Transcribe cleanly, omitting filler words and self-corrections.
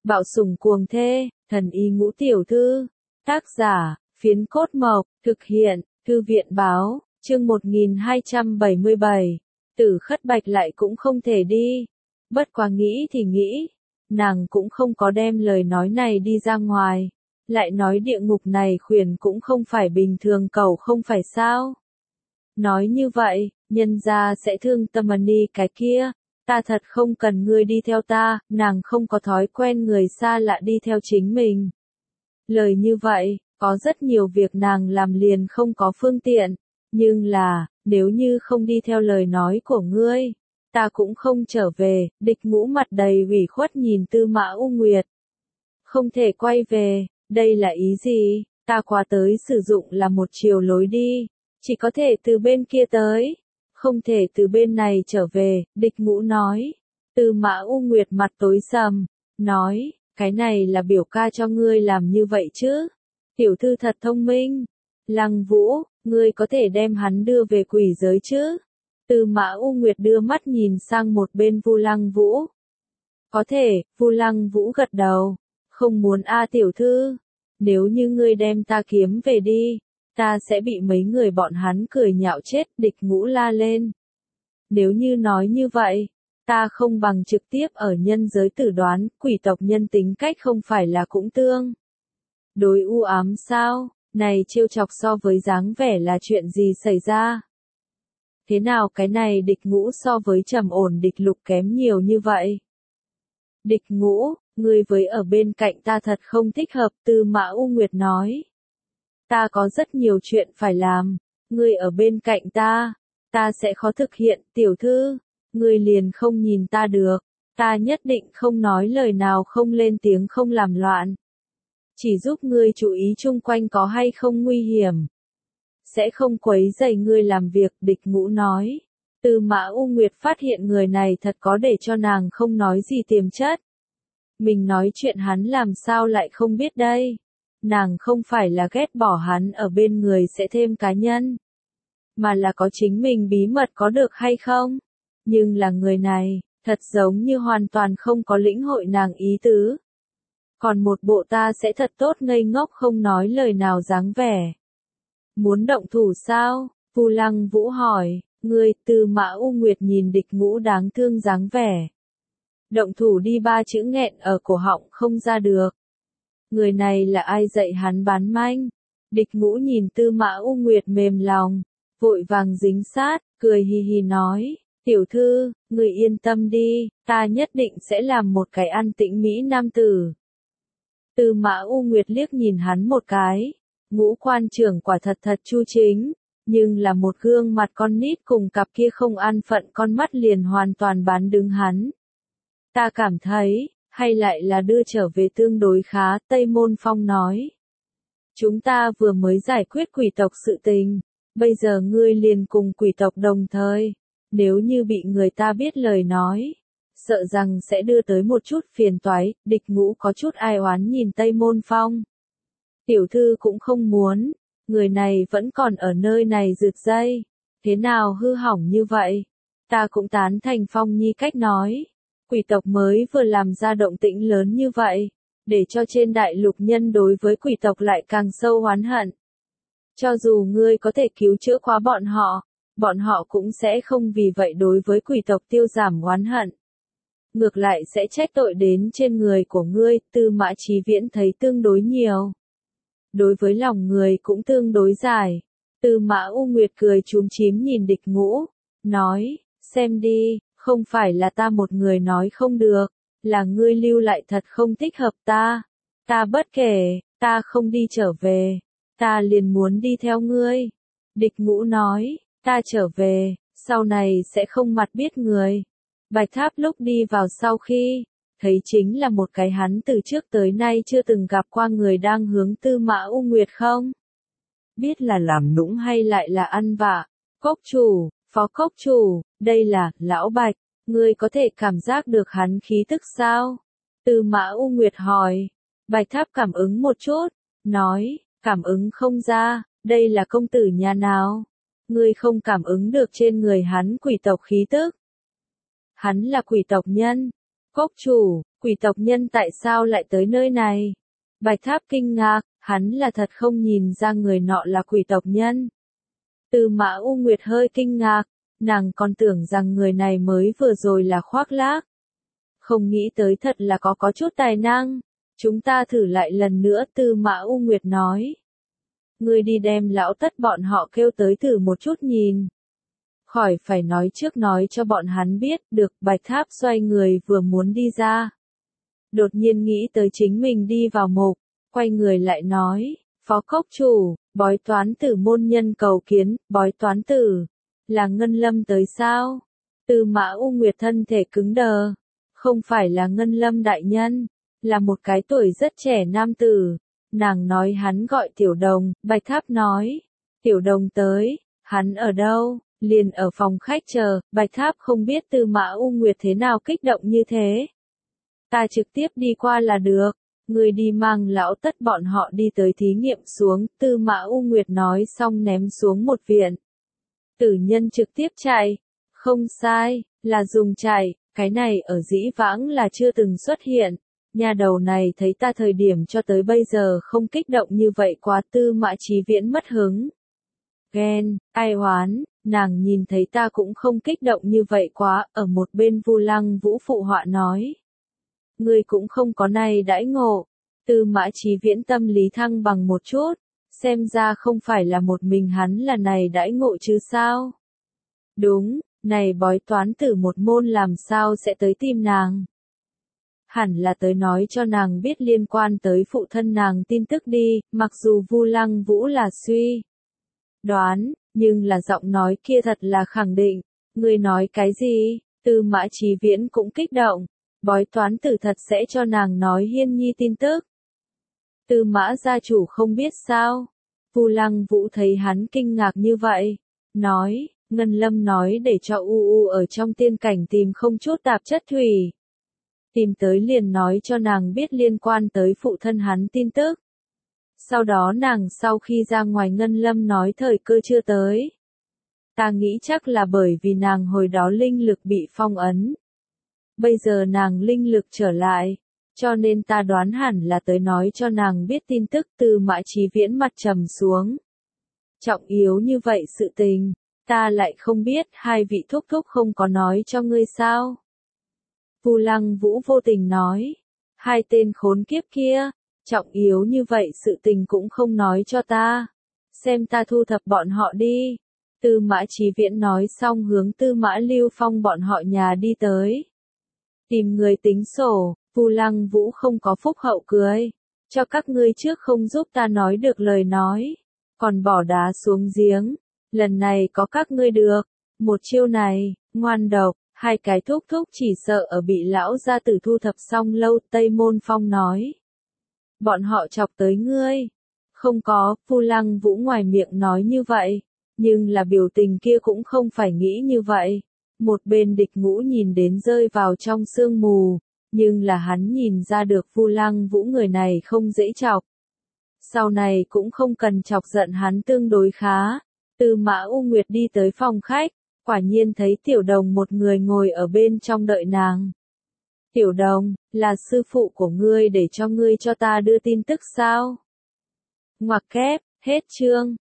Bạo sủng cuồng thê, thần y ngũ tiểu thư. Tác giả, Phiến Cốt Mộc, thực hiện, Thư viện báo, chương 1277. Tử Khất Bạch lại cũng không thể đi. Bất quá nghĩ thì nghĩ, nàng cũng không có đem lời nói này đi ra ngoài. Lại nói địa ngục này khuyển cũng không phải bình thường cầu không phải sao. Nói như vậy, nhân gia sẽ thương tâm ni cái kia. Ta thật không cần ngươi đi theo ta, nàng không có thói quen người xa lạ đi theo chính mình. Lời như vậy, có rất nhiều việc nàng làm liền không có phương tiện, nhưng là, nếu như không đi theo lời nói của ngươi, ta cũng không trở về. Địch Ngũ mặt đầy ủy khuất nhìn Tư Mã U Nguyệt. Không thể quay về, đây là ý gì? Ta qua tới sử dụng là một chiều lối đi, chỉ có thể từ bên kia tới, không thể từ bên này trở về. Địch Ngũ nói. Tư Mã U Nguyệt mặt tối sầm, nói, cái này là biểu ca cho ngươi làm như vậy chứ? Tiểu thư thật thông minh. Lăng Vũ, ngươi có thể đem hắn đưa về quỷ giới chứ? Tư Mã U Nguyệt đưa mắt nhìn sang một bên Vu Lăng Vũ. Có thể. Vu Lăng Vũ gật đầu. Không muốn a tiểu thư. Nếu như ngươi đem ta kiếm về đi, ta sẽ bị mấy người bọn hắn cười nhạo chết. Địch Ngũ la lên. Nếu như nói như vậy, ta không bằng trực tiếp ở nhân giới tử đoán. Quỷ tộc nhân tính cách không phải là cũng tương đối u ám sao? Này trêu chọc so với dáng vẻ là chuyện gì xảy ra? Thế nào cái này Địch Ngũ so với Trầm Ổn Địch Lục kém nhiều như vậy? Địch Ngũ, ngươi với ở bên cạnh ta thật không thích hợp. Tư Mã U Nguyệt nói. Ta có rất nhiều chuyện phải làm, ngươi ở bên cạnh ta sẽ khó thực hiện. Tiểu thư, ngươi liền không nhìn ta được, ta nhất định không nói lời nào, không lên tiếng, không làm loạn. Chỉ giúp ngươi chú ý chung quanh có hay không nguy hiểm. Sẽ không quấy rầy ngươi làm việc. Địch Ngũ nói. Tư Mã U Nguyệt phát hiện người này thật có để cho nàng không nói gì tiềm chất. Mình nói chuyện hắn làm sao lại không biết đây. Nàng không phải là ghét bỏ hắn ở bên người sẽ thêm cá nhân, mà là có chính mình bí mật có được hay không. Nhưng là người này, thật giống như hoàn toàn không có lĩnh hội nàng ý tứ. Còn một bộ ta sẽ thật tốt ngây ngốc không nói lời nào dáng vẻ. Muốn động thủ sao? Vu Lăng Vũ hỏi. Ngươi. Tư Mã U Nguyệt nhìn Địch Ngũ đáng thương dáng vẻ. Động thủ đi, ba chữ nghẹn ở cổ họng không ra được. Người này là ai dạy hắn bán manh? Địch Ngũ nhìn Tư Mã U Nguyệt mềm lòng, vội vàng dính sát, cười hì hì nói, tiểu thư, người yên tâm đi, ta nhất định sẽ làm một cái an tĩnh mỹ nam tử. Tư Mã U Nguyệt liếc nhìn hắn một cái, Ngũ quan trưởng quả thật chu chính, nhưng là một gương mặt con nít cùng cặp kia không an phận con mắt liền hoàn toàn bán đứng hắn. Ta cảm thấy, hay lại là đưa trở về tương đối khá. Tây Môn Phong nói. Chúng ta vừa mới giải quyết quỷ tộc sự tình, bây giờ ngươi liền cùng quỷ tộc đồng thời. Nếu như bị người ta biết lời nói, sợ rằng sẽ đưa tới một chút phiền toái. Địch Ngũ có chút ai oán nhìn Tây Môn Phong. Tiểu thư cũng không muốn, người này vẫn còn ở nơi này rượt dây. Thế nào hư hỏng như vậy? Ta cũng tán thành Phong Nhi cách nói. Quỷ tộc mới vừa làm ra động tĩnh lớn như vậy, để cho trên đại lục nhân đối với quỷ tộc lại càng sâu oán hận. Cho dù ngươi có thể cứu chữa qua bọn họ cũng sẽ không vì vậy đối với quỷ tộc tiêu giảm oán hận. Ngược lại sẽ trách tội đến trên người của ngươi. Tư Mã Chí Viễn thấy tương đối nhiều. Đối với lòng người cũng tương đối dài. Tư Mã U Nguyệt cười chúm chím nhìn Địch Ngũ, nói, xem đi. Không phải là ta một người nói không được, là ngươi lưu lại thật không thích hợp ta. Ta bất kể, ta không đi trở về, ta liền muốn đi theo ngươi. Địch Ngũ nói, ta trở về, sau này sẽ không mặt biết người. Bạch Tháp lúc đi vào sau khi, thấy chính là một cái hắn từ trước tới nay chưa từng gặp qua người đang hướng Tư Mã U Nguyệt không biết là làm nũng hay lại là ăn vạ. Cốc chủ, phó cốc chủ, đây là, lão Bạch, ngươi có thể cảm giác được hắn khí tức sao? Tư Mã U Nguyệt hỏi. Bạch Tháp cảm ứng một chút, nói, cảm ứng không ra, đây là công tử nhà nào? Ngươi không cảm ứng được trên người hắn quỷ tộc khí tức. Hắn là quỷ tộc nhân. Cốc chủ, Quỷ tộc nhân tại sao lại tới nơi này? Bạch Tháp kinh ngạc, hắn là thật không nhìn ra người nọ là quỷ tộc nhân. Tư Mã U Nguyệt hơi kinh ngạc, nàng còn tưởng rằng người này mới vừa rồi là khoác lác. Không nghĩ tới thật là có chút tài năng. Chúng ta thử lại lần nữa, Tư Mã U Nguyệt nói. Ngươi đi đem lão tất bọn họ kêu tới thử một chút nhìn. Khỏi phải nói trước nói cho bọn hắn biết, được. Bạch Tháp xoay người vừa muốn đi ra. Đột nhiên nghĩ tới chính mình đi vào mục, quay người lại nói, Phó Cốc Chủ, bói toán tử môn nhân cầu kiến. Bói toán tử, là Ngân Lâm tới sao? Tư Mã U Nguyệt thân thể cứng đờ, không phải là Ngân Lâm đại nhân, là một cái tuổi rất trẻ nam tử. Nàng nói hắn gọi Tiểu Đồng. Bạch Tháp nói, Tiểu Đồng tới, hắn ở đâu? Liền ở phòng khách chờ. Bạch Tháp không biết Tư Mã U Nguyệt thế nào kích động như thế. Ta trực tiếp đi qua là được. Người đi mang lão tất bọn họ đi tới thí nghiệm xuống. Tư Mã U Nguyệt nói xong ném xuống một viện. Tử nhân trực tiếp chạy. Không sai, là dùng chạy. Cái này ở dĩ vãng là chưa từng xuất hiện. Nhà đầu này thấy ta thời điểm cho tới bây giờ không kích động như vậy quá. Tư Mã Chí Viễn mất hứng. Ghen, ai oán, nàng nhìn thấy ta cũng không kích động như vậy quá. Ở một bên Vu Lăng Vũ phụ họa nói. Ngươi cũng không có này đãi ngộ. Tư Mã Chí Viễn tâm lý thăng bằng một chút. Xem ra không phải là một mình hắn là này đãi ngộ chứ sao. Đúng, này bói toán tử một môn làm sao sẽ tới tìm nàng. Hẳn là tới nói cho nàng biết liên quan tới phụ thân nàng tin tức đi, mặc dù Vu Lăng Vũ là suy đoán, nhưng là giọng nói kia thật là khẳng định. Ngươi nói cái gì? Tư Mã Chí Viễn cũng kích động. Bói toán tử thật sẽ cho nàng nói Hiên Nhi tin tức. Tư Mã gia chủ không biết sao? Vu Lăng Vũ thấy hắn kinh ngạc như vậy, nói, Ngân Lâm nói để cho U ở trong tiên cảnh tìm không chút tạp chất thủy. Tìm tới liền nói cho nàng biết liên quan tới phụ thân hắn tin tức. Sau đó nàng sau khi ra ngoài Ngân Lâm nói thời cơ chưa tới. Ta nghĩ chắc là bởi vì nàng hồi đó linh lực bị phong ấn. Bây giờ nàng linh lực trở lại, cho nên ta đoán hẳn là tới nói cho nàng biết tin tức. Tư Mã Chí Viễn mặt trầm xuống. Trọng yếu như vậy sự tình, ta lại không biết. Hai vị thúc thúc không có nói cho ngươi sao? Vu Lăng Vũ vô tình nói. Hai tên khốn kiếp kia, trọng yếu như vậy sự tình cũng không nói cho ta. Xem ta thu thập bọn họ đi. Tư Mã Chí Viễn nói xong hướng Tư Mã Lưu Phong bọn họ nhà đi tới. Tìm người tính sổ. Vu Lăng Vũ không có phúc hậu cười. Cho các ngươi trước không giúp ta nói được lời nói. Còn bỏ đá xuống giếng. Lần này có các ngươi được. Một chiêu này, ngoan độc. Hai cái thúc thúc chỉ sợ ở bị lão gia tử thu thập xong lâu. Tây Môn Phong nói. Bọn họ chọc tới ngươi. Không có. Vu Lăng Vũ ngoài miệng nói như vậy. Nhưng là biểu tình kia cũng không phải nghĩ như vậy. Một bên Địch Ngũ nhìn đến rơi vào trong sương mù, nhưng là hắn nhìn ra được Vu Lăng Vũ người này không dễ chọc. Sau này cũng không cần chọc giận hắn tương đối khá. Tư Mã U Nguyệt đi tới phòng khách, quả nhiên thấy Tiểu Đồng một người ngồi ở bên trong đợi nàng. Tiểu Đồng, là sư phụ của ngươi để cho ngươi cho ta đưa tin tức sao? Ngoặc kép, hết chương.